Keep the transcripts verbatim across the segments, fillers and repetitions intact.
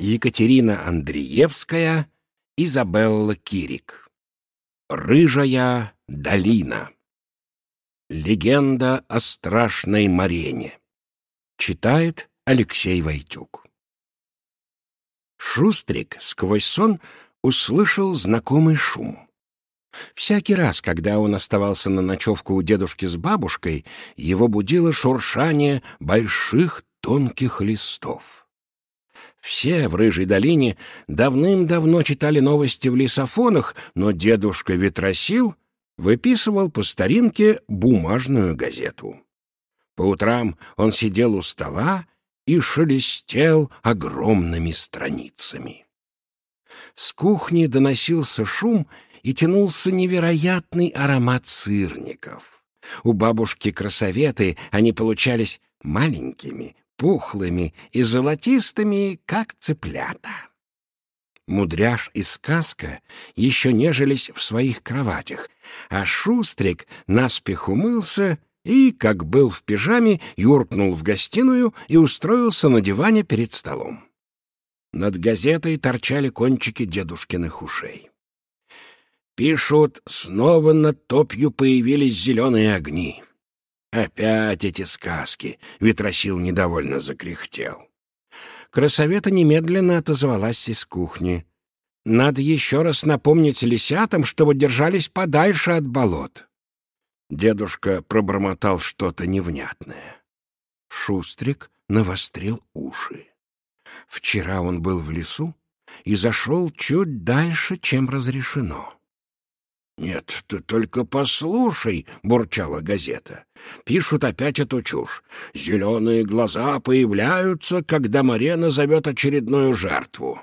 Екатерина Андреевская, Изабелла Кирик. Рыжая долина. Легенда о страшной Марене. Читает Алексей Войтюк. Шустрик сквозь сон услышал знакомый шум. Всякий раз, когда он оставался на ночевку у дедушки с бабушкой, его будило шуршание больших тонких листов. Все в Рыжей долине давным-давно читали новости в лисофонах, но дедушка Ветросил выписывал по старинке бумажную газету. По утрам он сидел у стола и шелестел огромными страницами. С кухни доносился шум и тянулся невероятный аромат сырников. У бабушки Красоветы они получались маленькими, пухлыми и золотистыми, как цыплята. Мудряш и Сказка еще нежились в своих кроватях, а Шустрик наспех умылся и, как был в пижаме, юркнул в гостиную и устроился на диване перед столом. Над газетой торчали кончики дедушкиных ушей. Пишут, снова над топью появились зеленые огни. Опять эти сказки, — Ветросил недовольно закряхтел. Красовета немедленно отозвалась из кухни. Надо еще раз напомнить лисятам, чтобы держались подальше от болот. Дедушка пробормотал что-то невнятное. Шустрик навострил уши. Вчера он был в лесу и зашел чуть дальше, чем разрешено. «Нет, ты только послушай», — бурчала газета. «Пишут опять эту чушь. Зеленые глаза появляются, когда Марена зовет очередную жертву».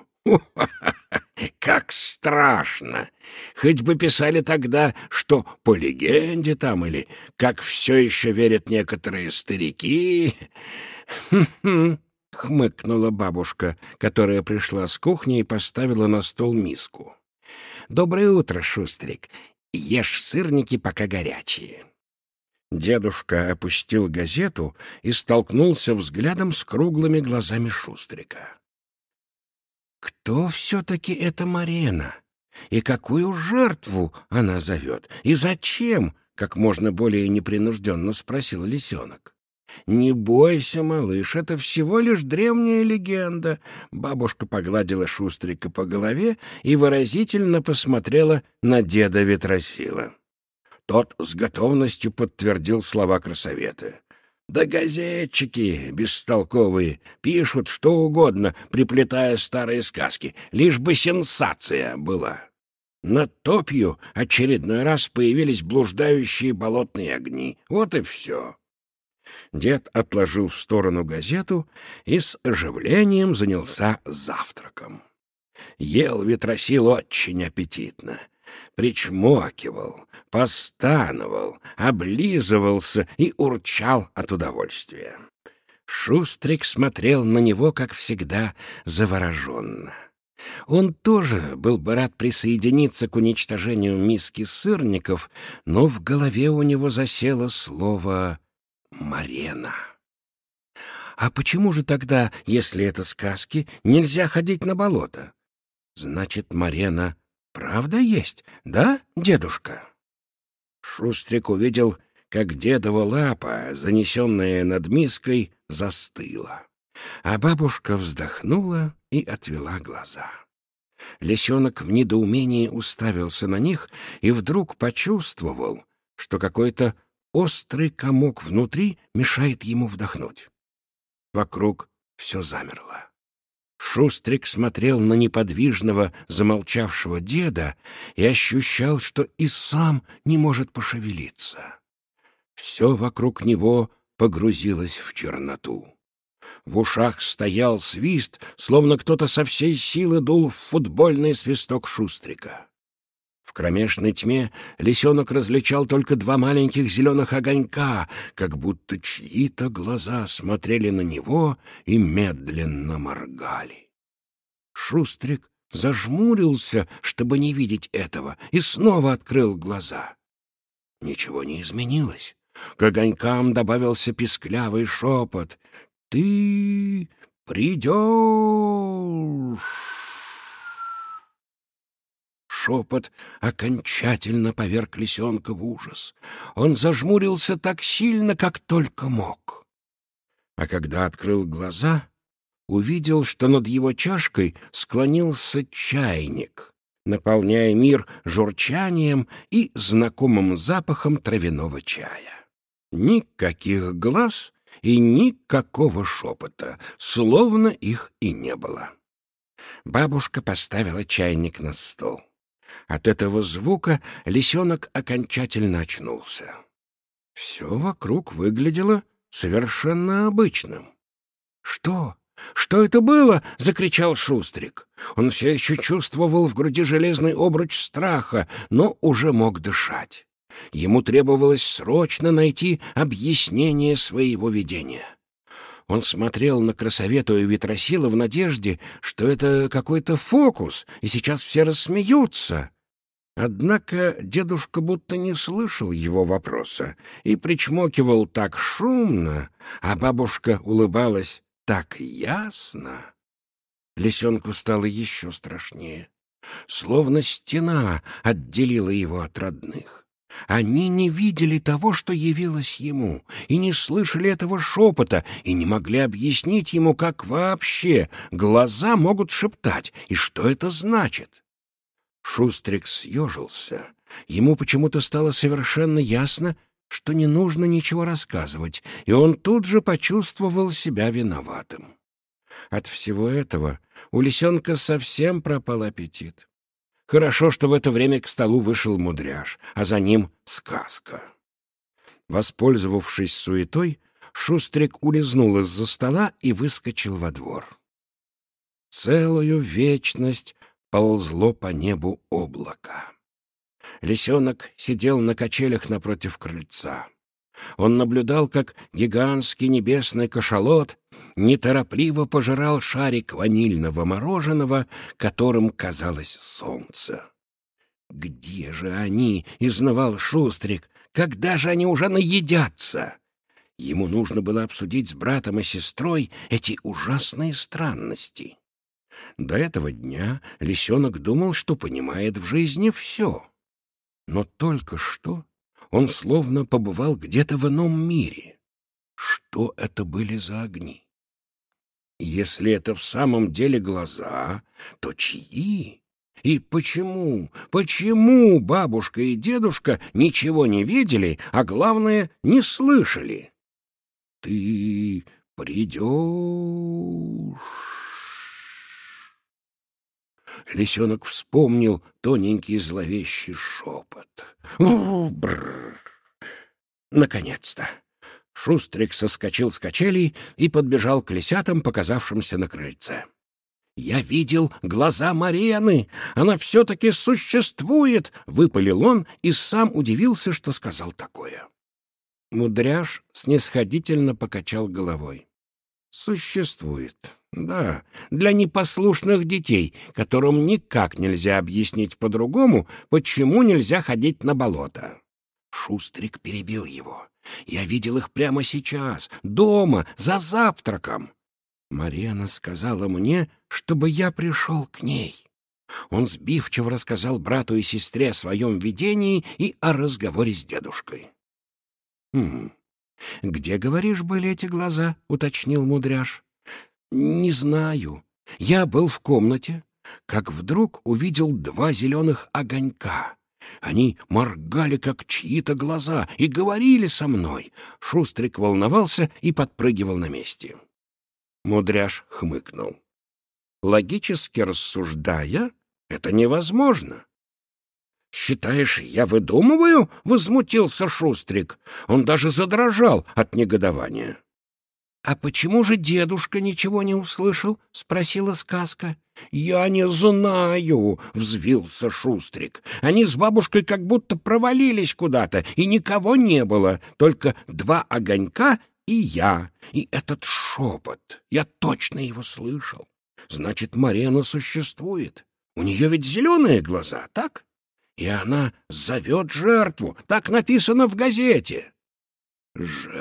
Как страшно! Хоть бы писали тогда, что по легенде там, или как все еще верят некоторые старики. «Хм-хм», — хмыкнула бабушка, которая пришла с кухни и поставила на стол миску. «Доброе утро, Шустрик. Ешь сырники, пока горячие». Дедушка опустил газету и столкнулся взглядом с круглыми глазами Шустрика. Кто все-таки эта Марена? И какую жертву она зовет? И зачем? Как можно более непринужденно спросил лисенок. «Не бойся, малыш, это всего лишь древняя легенда». Бабушка погладила Шустрика по голове и выразительно посмотрела на деда Ветросила. Тот с готовностью подтвердил слова Красоветы. «Да газетчики бестолковые пишут что угодно, приплетая старые сказки, лишь бы сенсация была. Над топью очередной раз появились блуждающие болотные огни. Вот и все». Дед отложил в сторону газету и с оживлением занялся завтраком. Ел Ветросил очень аппетитно. Причмокивал, постановал, облизывался и урчал от удовольствия. Шустрик смотрел на него, как всегда, завороженно. Он тоже был бы рад присоединиться к уничтожению миски сырников, но в голове у него засело слово «Марена». А почему же тогда, если это сказки, нельзя ходить на болото? Значит, Марена правда есть, да, дедушка? Шустрик увидел, как дедова лапа, занесенная над миской, застыла, а бабушка вздохнула и отвела глаза. Лисенок в недоумении уставился на них и вдруг почувствовал, что какой-то острый комок внутри мешает ему вдохнуть. Вокруг все замерло. Шустрик смотрел на неподвижного, замолчавшего деда и ощущал, что и сам не может пошевелиться. Все вокруг него погрузилось в черноту. В ушах стоял свист, словно кто-то со всей силы дул в футбольный свисток Шустрика. В кромешной тьме лисенок различал только два маленьких зеленых огонька, как будто чьи-то глаза смотрели на него и медленно моргали. Шустрик зажмурился, чтобы не видеть этого, и снова открыл глаза. Ничего не изменилось. К огонькам добавился писклявый шепот. «Ты придешь!» Шепот окончательно поверг лисенка в ужас. Он зажмурился так сильно, как только мог. А когда открыл глаза, увидел, что над его чашкой склонился чайник, наполняя мир журчанием и знакомым запахом травяного чая. Никаких глаз и никакого шепота, словно их и не было. Бабушка поставила чайник на стол. От этого звука лисенок окончательно очнулся. Все вокруг выглядело совершенно обычным. «Что? Что это было?» — закричал Шустрик. Он все еще чувствовал в груди железный обруч страха, но уже мог дышать. Ему требовалось срочно найти объяснение своего видения. Он смотрел на красовету и Ветросила в надежде, что это какой-то фокус, и сейчас все рассмеются. Однако дедушка будто не слышал его вопроса и причмокивал так шумно, а бабушка улыбалась так ясно. Лисенку стало еще страшнее. Словно стена отделила его от родных. Они не видели того, что явилось ему, и не слышали этого шепота, и не могли объяснить ему, как вообще глаза могут шептать, и что это значит. Шустрик съежился. Ему почему-то стало совершенно ясно, что не нужно ничего рассказывать, и он тут же почувствовал себя виноватым. От всего этого у лисенка совсем пропал аппетит. Хорошо, что в это время к столу вышел Мудряш, а за ним Сказка. Воспользовавшись суетой, Шустрик улизнул из-за стола и выскочил во двор. Целую вечность ползло по небу облако. Лисенок сидел на качелях напротив крыльца. Он наблюдал, как гигантский небесный кашалот неторопливо пожирал шарик ванильного мороженого, которым казалось солнце. «Где же они?» — изнывал Шустрик. «Когда же они уже наедятся?» Ему нужно было обсудить с братом и сестрой эти ужасные странности. До этого дня лисенок думал, что понимает в жизни все. Но только что он словно побывал где-то в ином мире. Что это были за огни? Если это в самом деле глаза, то чьи? И почему, почему бабушка и дедушка ничего не видели, а главное, не слышали? «Ты придешь...» Лисенок вспомнил тоненький зловещий шепот. «У-бррр!» Наконец-то! Шустрик соскочил с качелей и подбежал к лисятам, показавшимся на крыльце. «Я видел глаза Марены! Она все-таки существует!» — выпалил он и сам удивился, что сказал такое. Мудряш снисходительно покачал головой. «Существует. Да, для непослушных детей, которым никак нельзя объяснить по-другому, почему нельзя ходить на болото». Шустрик перебил его. «Я видел их прямо сейчас, дома, за завтраком. Марена сказала мне, чтобы я пришел к ней». Он сбивчиво рассказал брату и сестре о своем видении и о разговоре с дедушкой. «Хм, где, говоришь, были эти глаза?» — уточнил Мудряш. «Не знаю. Я был в комнате, как вдруг увидел два зеленых огонька. Они моргали, как чьи-то глаза, и говорили со мной». Шустрик волновался и подпрыгивал на месте. Мудряш хмыкнул. «Логически рассуждая, это невозможно». «Считаешь, я выдумываю?» — возмутился Шустрик. Он даже задрожал от негодования. «А почему же дедушка ничего не услышал?» — спросила Сказка. «Я не знаю», — взвился Шустрик. «Они с бабушкой как будто провалились куда-то, и никого не было, только два огонька и я. И этот шепот, я точно его слышал. Значит, Марена существует. У нее ведь зеленые глаза, так? И она зовет жертву, так написано в газете».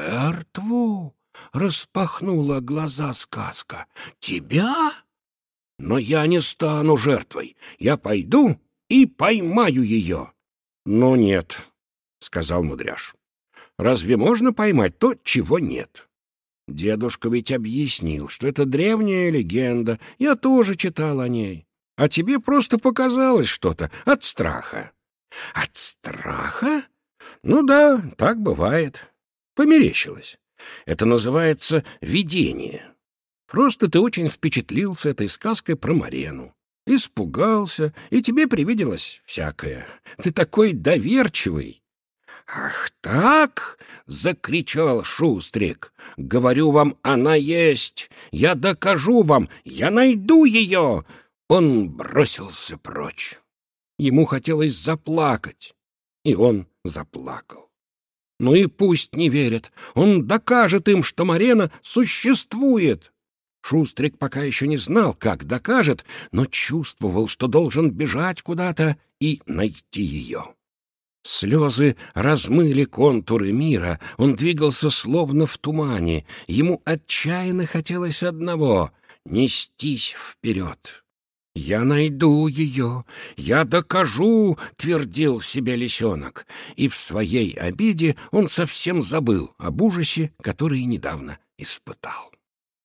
«Жертву?» — распахнула глаза Сказка. «Тебя?» Но я не стану жертвой. Я пойду и поймаю ее». «Ну нет», — сказал Мудряш. «Разве можно поймать то, чего нет? Дедушка ведь объяснил, что это древняя легенда. Я тоже читал о ней. А тебе просто показалось что-то от страха». «От страха? Ну да, так бывает. Померещилось. Это называется видение. Просто ты очень впечатлился этой сказкой про Марену. Испугался, и тебе привиделось всякое. Ты такой доверчивый». «Ах так!» — закричал Шустрик. «Говорю вам, она есть! Я докажу вам! Я найду ее!» Он бросился прочь. Ему хотелось заплакать, и он заплакал. Ну и пусть не верят, он докажет им, что Марена существует. Шустрик пока еще не знал, как докажет, но чувствовал, что должен бежать куда-то и найти ее. Слезы размыли контуры мира, он двигался словно в тумане. Ему отчаянно хотелось одного — нестись вперед. «Я найду ее, я докажу», — твердил себе лисенок, и в своей обиде он совсем забыл об ужасе, который недавно испытал.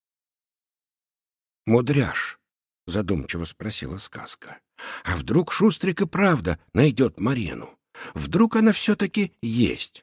«Мудряш», — задумчиво спросила сказка, — «а вдруг Шустрик и правда найдет Марену? Вдруг она все-таки есть?»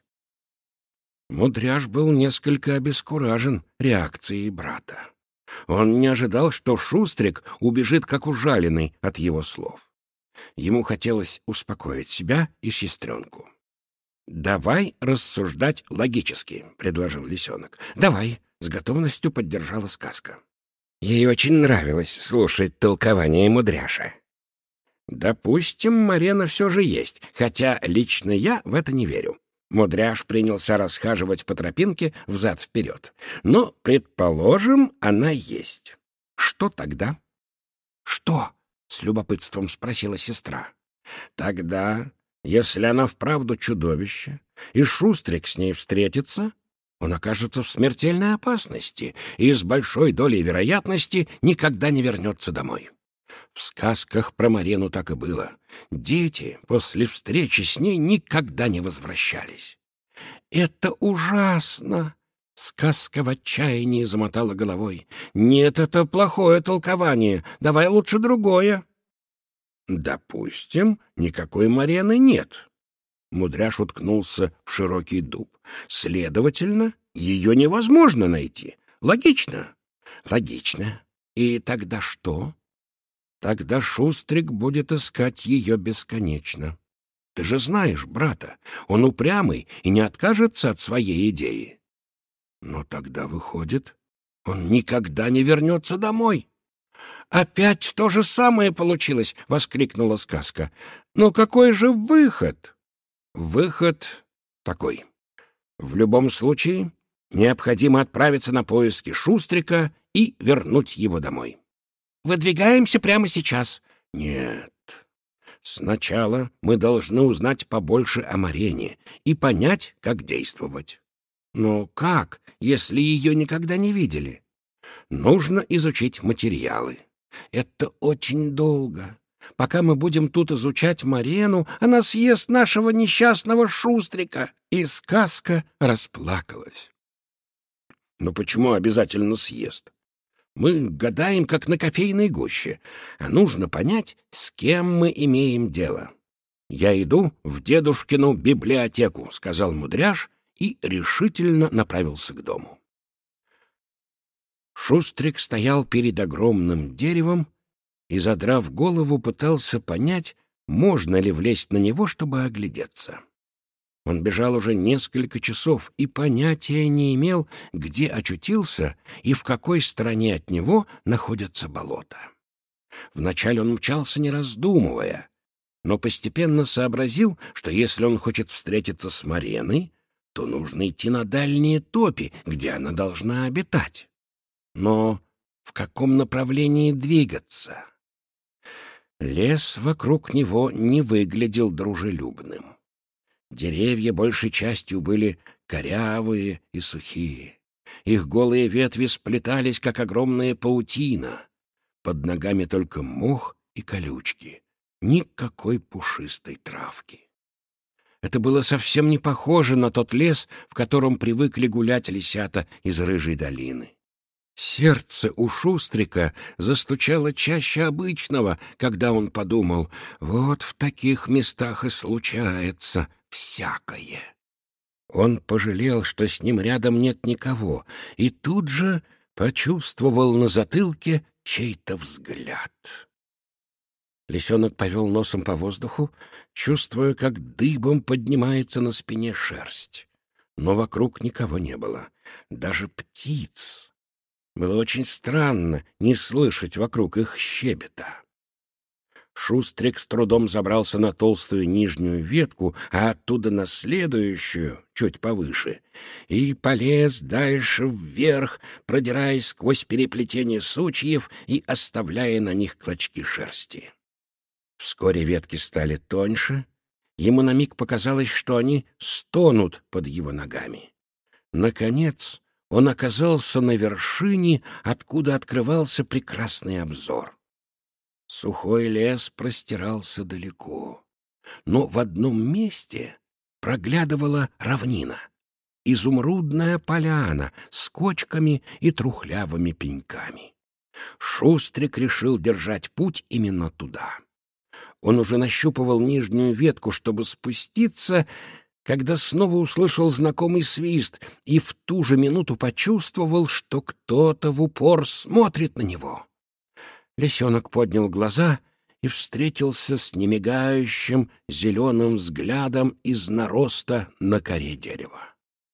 Мудряш был несколько обескуражен реакцией брата. Он не ожидал, что Шустрик убежит как ужаленный от его слов. Ему хотелось успокоить себя и сестренку. «Давай рассуждать логически», — предложил лисенок. «Давай», — с готовностью поддержала сказка. Ей очень нравилось слушать толкование Мудряша. «Допустим, Марена все же есть, хотя лично я в это не верю». Мудряш принялся расхаживать по тропинке взад-вперед. «Но, предположим, она есть. Что тогда?» «Что?» — с любопытством спросила сестра. «Тогда, если она вправду чудовище, и Шустрик с ней встретится, он окажется в смертельной опасности и с большой долей вероятности никогда не вернется домой». В сказках про Марену так и было. Дети после встречи с ней никогда не возвращались. «Это ужасно!» — сказка в отчаянии замотала головой. «Нет, это плохое толкование. Давай лучше другое». «Допустим, никакой Марены нет». Мудряш уткнулся в широкий дуб. «Следовательно, ее невозможно найти. Логично?» «Логично. И тогда что?» «Тогда Шустрик будет искать ее бесконечно. Ты же знаешь брата, он упрямый и не откажется от своей идеи». «Но тогда, выходит, он никогда не вернется домой». «Опять то же самое получилось!» — воскликнула сказка. «Но какой же выход?» «Выход такой. В любом случае, необходимо отправиться на поиски Шустрика и вернуть его домой». «Выдвигаемся прямо сейчас». «Нет. Сначала мы должны узнать побольше о Марене и понять, как действовать». «Но как, если ее никогда не видели?» «Нужно изучить материалы. Это очень долго. Пока мы будем тут изучать Марену, она съест нашего несчастного Шустрика». И сказка расплакалась. «Но почему обязательно съест? Мы гадаем, как на кофейной гуще, а нужно понять, с кем мы имеем дело. Я иду в дедушкину библиотеку», — сказал Мудряш и решительно направился к дому. Шустрик стоял перед огромным деревом и, задрав голову, пытался понять, можно ли влезть на него, чтобы оглядеться. Он бежал уже несколько часов и понятия не имел, где очутился и в какой стороне от него находятся болота. Вначале он мчался, не раздумывая, но постепенно сообразил, что если он хочет встретиться с Мареной, то нужно идти на дальние топи, где она должна обитать. Но в каком направлении двигаться? Лес вокруг него не выглядел дружелюбным. Деревья большей частью были корявые и сухие. Их голые ветви сплетались, как огромная паутина. Под ногами только мох и колючки. Никакой пушистой травки. Это было совсем не похоже на тот лес, в котором привыкли гулять лисята из Рыжей долины. Сердце у Шустрика застучало чаще обычного, когда он подумал: вот в таких местах и случается всякое. Он пожалел, что с ним рядом нет никого, и тут же почувствовал на затылке чей-то взгляд. Лисенок повел носом по воздуху, чувствуя, как дыбом поднимается на спине шерсть. Но вокруг никого не было, даже птиц. Было очень странно не слышать вокруг их щебета. Шустрик с трудом забрался на толстую нижнюю ветку, а оттуда на следующую, чуть повыше, и полез дальше вверх, продираясь сквозь переплетение сучьев и оставляя на них клочки шерсти. Вскоре ветки стали тоньше. Ему на миг показалось, что они стонут под его ногами. Наконец он оказался на вершине, откуда открывался прекрасный обзор. Сухой лес простирался далеко, но в одном месте проглядывала равнина, изумрудная поляна с кочками и трухлявыми пеньками. Шустрик решил держать путь именно туда. Он уже нащупывал нижнюю ветку, чтобы спуститься, когда снова услышал знакомый свист и в ту же минуту почувствовал, что кто-то в упор смотрит на него. Лисенок поднял глаза и встретился с немигающим зеленым взглядом из нароста на коре дерева.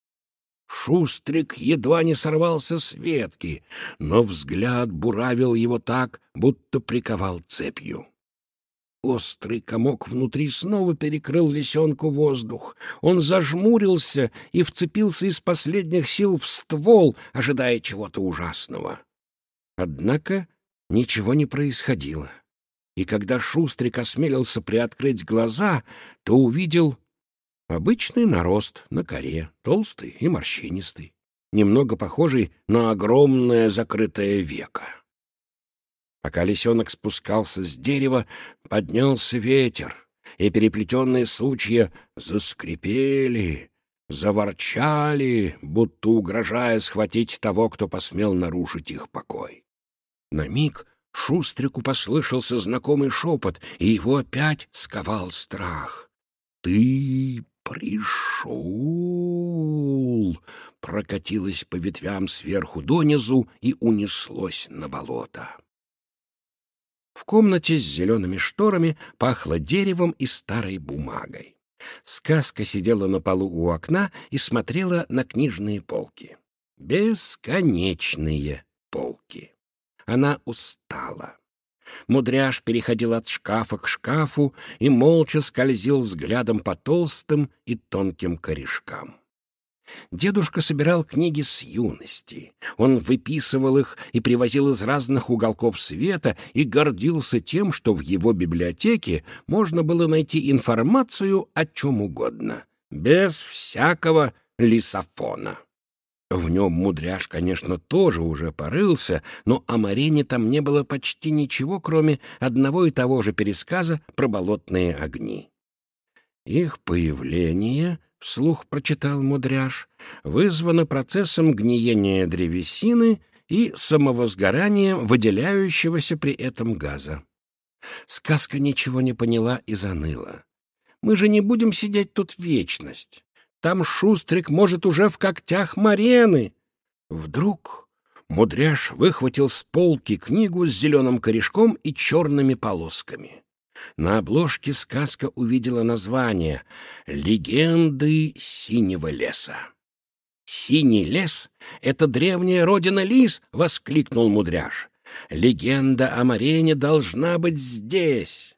Шустрик едва не сорвался с ветки, но взгляд буравил его так, будто приковал цепью. Острый комок внутри снова перекрыл лисенку воздух. Он зажмурился и вцепился из последних сил в ствол, ожидая чего-то ужасного. Однако ничего не происходило. И когда Шустрик осмелился приоткрыть глаза, то увидел обычный нарост на коре, толстый и морщинистый, немного похожий на огромное закрытое веко. Пока лисенок спускался с дерева, поднялся ветер, и переплетенные сучья заскрипели, заворчали, будто угрожая схватить того, кто посмел нарушить их покой. На миг Шустрику послышался знакомый шепот, и его опять сковал страх. «Ты пришел!» прокатилось по ветвям сверху донизу и унеслось на болото. В комнате с зелеными шторами пахло деревом и старой бумагой. Сказка сидела на полу у окна и смотрела на книжные полки. Бесконечные полки. Она устала. Мудряш переходил от шкафа к шкафу и молча скользил взглядом по толстым и тонким корешкам. Дедушка собирал книги с юности. Он выписывал их и привозил из разных уголков света и гордился тем, что в его библиотеке можно было найти информацию о чем угодно, без всякого лисофона. В нем Мудряш, конечно, тоже уже порылся, но о Марине там не было почти ничего, кроме одного и того же пересказа про болотные огни. Их появление, вслух прочитал Мудряш, вызвано процессом гниения древесины и самовозгоранием выделяющегося при этом газа. Сказка ничего не поняла и заныла. «Мы же не будем сидеть тут вечность. Там Шустрик, может, уже в когтях Марены». Вдруг Мудряш выхватил с полки книгу с зеленым корешком и черными полосками. На обложке сказка увидела название «Легенды синего леса». «Синий лес — это древняя родина лис!» — воскликнул Мудряш. «Легенда о Марене должна быть здесь!»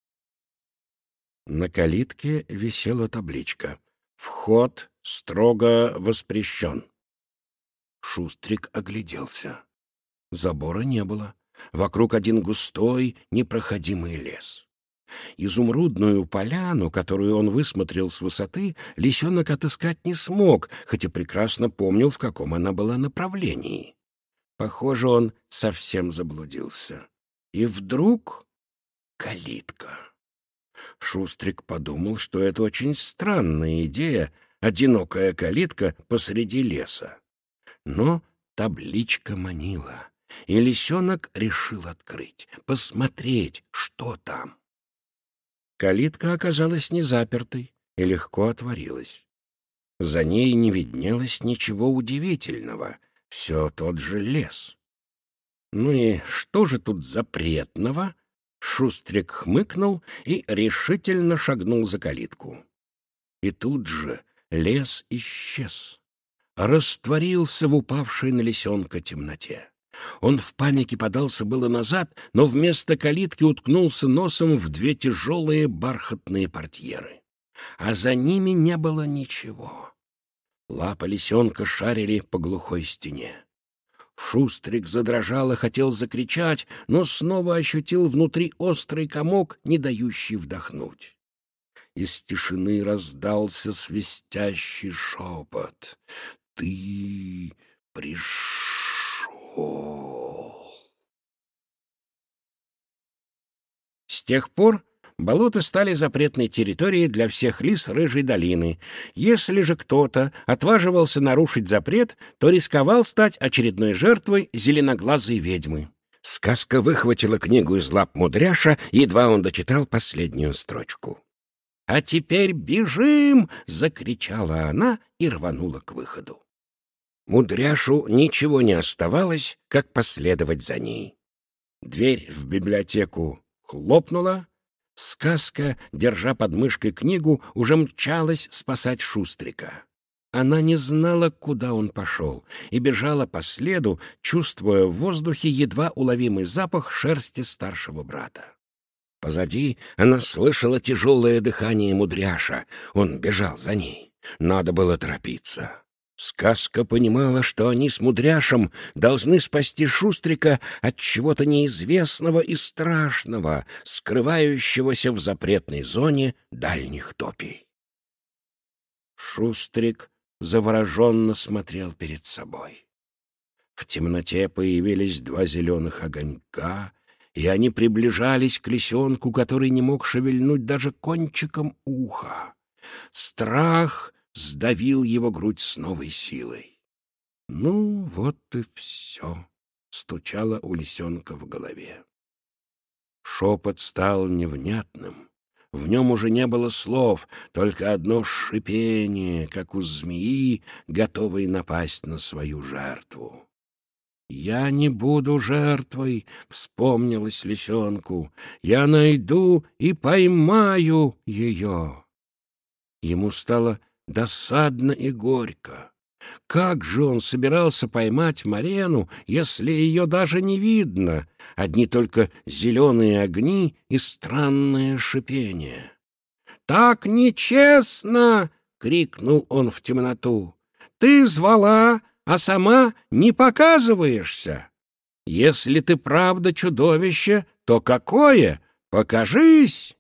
На калитке висела табличка «Вход строго воспрещен». Шустрик огляделся. Забора не было. Вокруг один густой, непроходимый лес. Изумрудную поляну, которую он высмотрел с высоты, лисенок отыскать не смог, хотя прекрасно помнил, в каком она была направлении. Похоже, он совсем заблудился. И вдруг калитка. Шустрик подумал, что это очень странная идея — одинокая калитка посреди леса. Но табличка манила, и лисенок решил открыть, посмотреть, что там. Калитка оказалась не запертой и легко отворилась. За ней не виднелось ничего удивительного, все тот же лес. Ну и что же тут запретного? Шустрик хмыкнул и решительно шагнул за калитку. И тут же лес исчез, растворился в упавшей на лисенка темноте. Он в панике подался было назад, но вместо калитки уткнулся носом в две тяжелые бархатные портьеры. А за ними не было ничего. Лапы лисенка шарили по глухой стене. Шустрик задрожал и хотел закричать, но снова ощутил внутри острый комок, не дающий вдохнуть. Из тишины раздался свистящий шепот. «Ты пришел!» С тех пор болота стали запретной территорией для всех лис Рыжей долины. Если же кто-то отваживался нарушить запрет, то рисковал стать очередной жертвой зеленоглазой ведьмы. Сказка выхватила книгу из лап Мудряша, едва он дочитал последнюю строчку. «А теперь бежим!» — закричала она и рванула к выходу. Мудряшу ничего не оставалось, как последовать за ней. Дверь в библиотеку хлопнула. Сказка, держа под мышкой книгу, уже мчалась спасать Шустрика. Она не знала, куда он пошел, и бежала по следу, чувствуя в воздухе едва уловимый запах шерсти старшего брата. Позади она слышала тяжелое дыхание Мудряша. Он бежал за ней. Надо было торопиться. Сказка понимала, что они с Мудряшем должны спасти Шустрика от чего-то неизвестного и страшного, скрывающегося в запретной зоне дальних топий. Шустрик завороженно смотрел перед собой. В темноте появились два зеленых огонька, и они приближались к лисенку, который не мог шевельнуть даже кончиком уха. Страх сдавил его грудь с новой силой. «Ну, вот и все», — стучало у лисенка в голове. Шепот стал невнятным. В нем уже не было слов, только одно шипение, как у змеи, готовой напасть на свою жертву. «Я не буду жертвой», — вспомнилось лисенку. «Я найду и поймаю ее». Ему стало досадно и горько. Как же он собирался поймать Марену, если ее даже не видно, одни только зеленые огни и странное шипение? «Так нечестно!» — крикнул он в темноту. «Ты звала, а сама не показываешься. Если ты правда чудовище, то какое? Покажись!»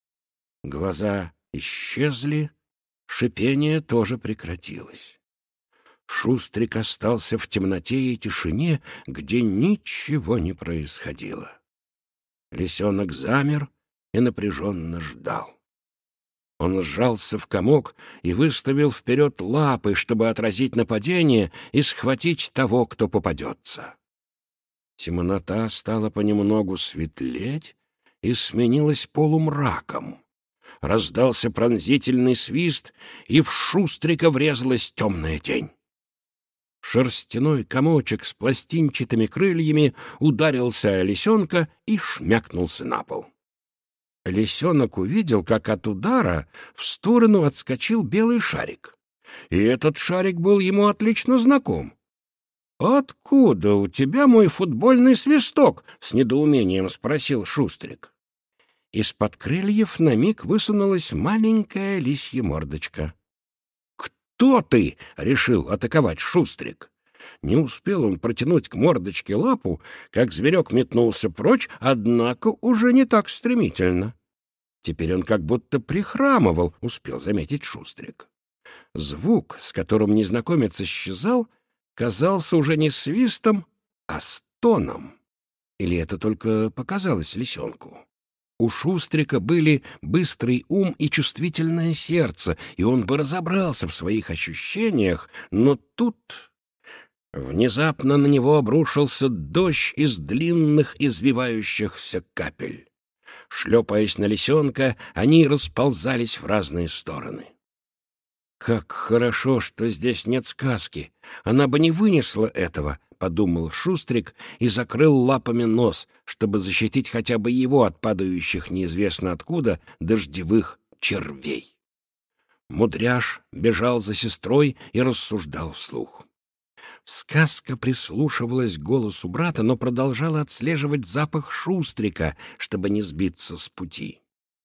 Глаза исчезли, шипение тоже прекратилось. Шустрик остался в темноте и тишине, где ничего не происходило. Лисенок замер и напряженно ждал. Он сжался в комок и выставил вперед лапы, чтобы отразить нападение и схватить того, кто попадется. Темнота стала понемногу светлеть и сменилась полумраком. Раздался пронзительный свист, и в Шустрика врезалась темная тень. Шерстяной комочек с пластинчатыми крыльями ударился о лисенка и шмякнулся на пол. Лисенок увидел, как от удара в сторону отскочил белый шарик. И этот шарик был ему отлично знаком. «Откуда у тебя мой футбольный свисток?» — с недоумением спросил Шустрик. Из-под крыльев на миг высунулась маленькая лисья мордочка. «Кто ты?» — решил атаковать Шустрик. Не успел он протянуть к мордочке лапу, как зверек метнулся прочь, однако уже не так стремительно. Теперь он как будто прихрамывал, успел заметить Шустрик. Звук, с которым незнакомец исчезал, казался уже не свистом, а стоном. Или это только показалось лисенку? У Шустрика были быстрый ум и чувствительное сердце, и он бы разобрался в своих ощущениях, но тут внезапно на него обрушился дождь из длинных извивающихся капель. Шлепаясь на лисенка, они расползались в разные стороны. «Как хорошо, что здесь нет сказки! Она бы не вынесла этого!» — подумал Шустрик и закрыл лапами нос, чтобы защитить хотя бы его от падающих неизвестно откуда дождевых червей. Мудряш бежал за сестрой и рассуждал вслух. Сказка прислушивалась к голосу брата, но продолжала отслеживать запах Шустрика, чтобы не сбиться с пути.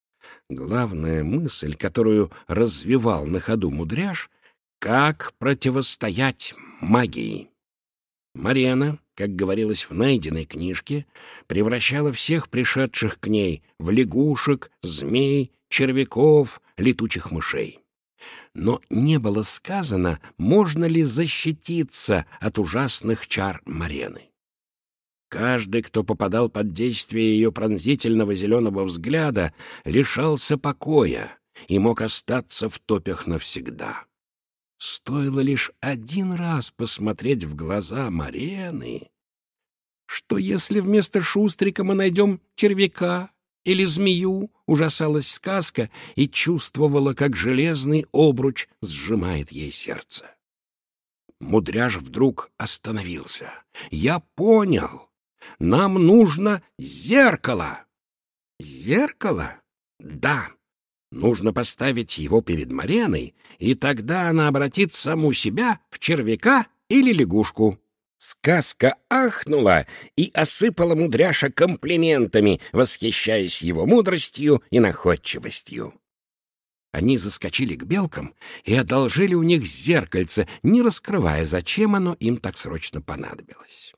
Главная мысль, которую развивал на ходу Мудряш — как противостоять магии. Марена, как говорилось в найденной книжке, превращала всех пришедших к ней в лягушек, змей, червяков, летучих мышей. Но не было сказано, можно ли защититься от ужасных чар Марены. Каждый, кто попадал под действие ее пронзительного зеленого взгляда, лишался покоя и мог остаться в топях навсегда. Стоило лишь один раз посмотреть в глаза Марены. Что если вместо Шустрика мы найдем червяка или змею? Ужасалась сказка и чувствовала, как железный обруч сжимает ей сердце. Мудряш вдруг остановился. «Я понял! Нам нужно зеркало!» «Зеркало? Да! Нужно поставить его перед Мареной, и тогда она обратит саму себя в червяка или лягушку». Сказка ахнула и осыпала Мудряша комплиментами, восхищаясь его мудростью и находчивостью. Они заскочили к белкам и одолжили у них зеркальце, не раскрывая, зачем оно им так срочно понадобилось.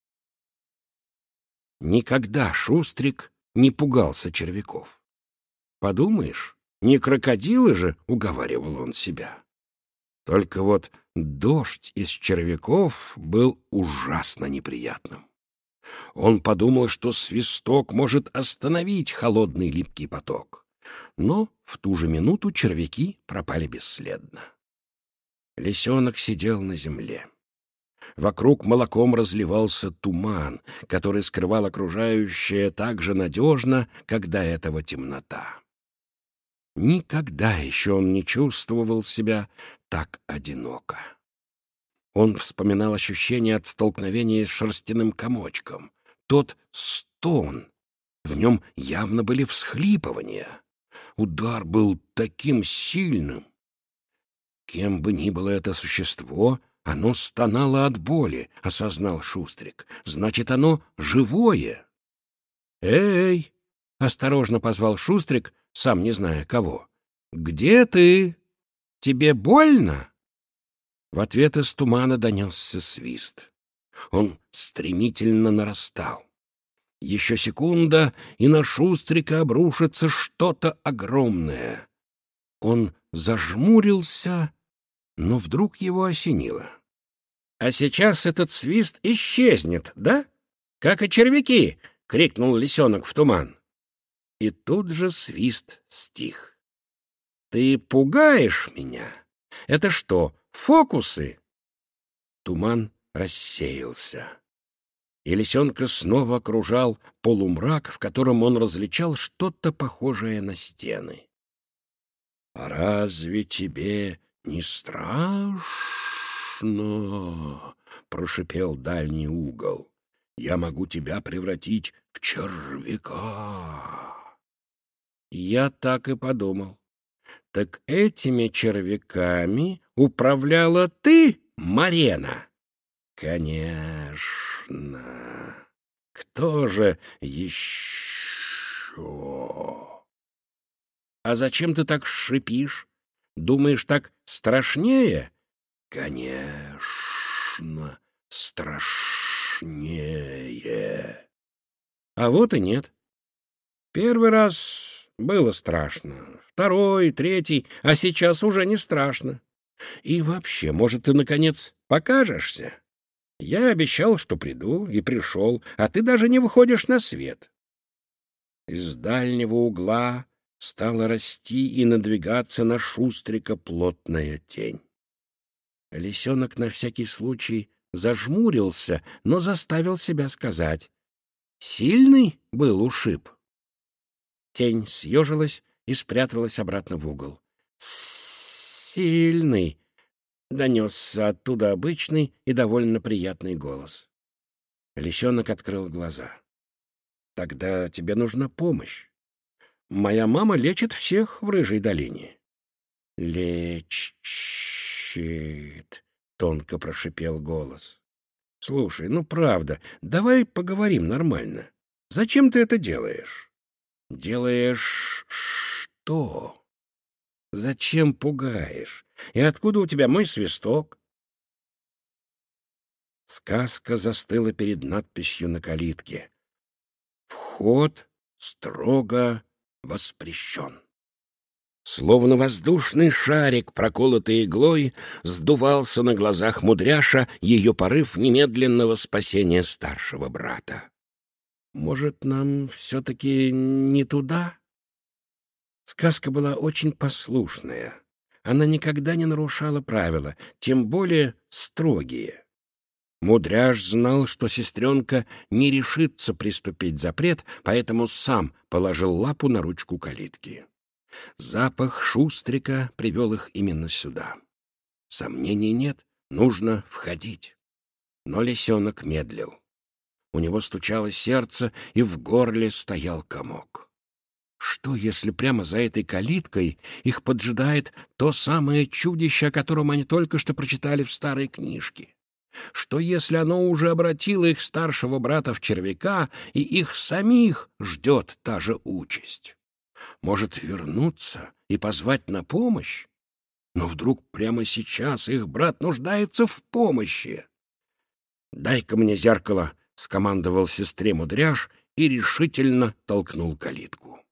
Никогда Шустрик не пугался червяков. «Подумаешь, не крокодилы же», — уговаривал он себя. Только вот дождь из червяков был ужасно неприятным. Он подумал, что свисток может остановить холодный липкий поток. Но в ту же минуту червяки пропали бесследно. Лисенок сидел на земле. Вокруг молоком разливался туман, который скрывал окружающее так же надежно, как до этого темнота. Никогда еще он не чувствовал себя так одиноко. Он вспоминал ощущение от столкновения с шерстяным комочком. Тот стон. В нем явно были всхлипывания. Удар был таким сильным. Кем бы ни было это существо, оно стонало от боли, осознал Шустрик. Значит, оно живое. «Эй!» — осторожно позвал Шустрик, сам не зная кого. «Где ты? Тебе больно?» В ответ из тумана донесся свист. Он стремительно нарастал. Еще секунда, и на Шустрика обрушится что-то огромное. Он зажмурился, но вдруг его осенило. «А сейчас этот свист исчезнет, да? Как и червяки!» — крикнул лисенок в туман. И тут же свист стих. «Ты пугаешь меня? Это что, фокусы?» Туман рассеялся, и лисенка снова окружал полумрак, в котором он различал что-то похожее на стены. «А разве тебе не страшно?» — прошипел дальний угол. «Я могу тебя превратить в червяка». Я так и подумал. Так этими червяками управляла ты, Марена? Конечно. Кто же еще? А зачем ты так шипишь? Думаешь, так страшнее? Конечно, страшнее. А вот и нет. Первый раз было страшно, второй, третий, а сейчас уже не страшно. И вообще, может, ты, наконец, покажешься? Я обещал, что приду, и пришел, а ты даже не выходишь на свет. Из дальнего угла стала расти и надвигаться на Шустрика плотная тень. Лисенок на всякий случай зажмурился, но заставил себя сказать: «Сильный был ушиб». Тень съежилась и спряталась обратно в угол. «Сильный!» — донесся оттуда обычный и довольно приятный голос. Лисенок открыл глаза. «Тогда тебе нужна помощь. Моя мама лечит всех в Рыжей долине». «Лечит», — тонко прошипел голос. «Слушай, ну правда, давай поговорим нормально. Зачем ты это делаешь?» «Делаешь что? Зачем пугаешь? И откуда у тебя мой свисток?» Сказка застыла перед надписью на калитке: «Вход строго воспрещен». Словно воздушный шарик, проколотый иглой, сдувался на глазах Мудряша ее порыв немедленного спасения старшего брата. «Может, нам все-таки не туда?» Сказка была очень послушная. Она никогда не нарушала правила, тем более строгие. Мудряш знал, что сестренка не решится приступить запрет, поэтому сам положил лапу на ручку калитки. Запах Шустрика привел их именно сюда. Сомнений нет, нужно входить. Но лисенок медлил. У него стучало сердце, и в горле стоял комок. Что, если прямо за этой калиткой их поджидает то самое чудище, о котором они только что прочитали в старой книжке? Что, если оно уже обратило их старшего брата в червяка, и их самих ждет та же участь? Может, вернуться и позвать на помощь? Но вдруг прямо сейчас их брат нуждается в помощи? «Дай-ка мне зеркало», — скомандовал сестре Мудряш и решительно толкнул калитку.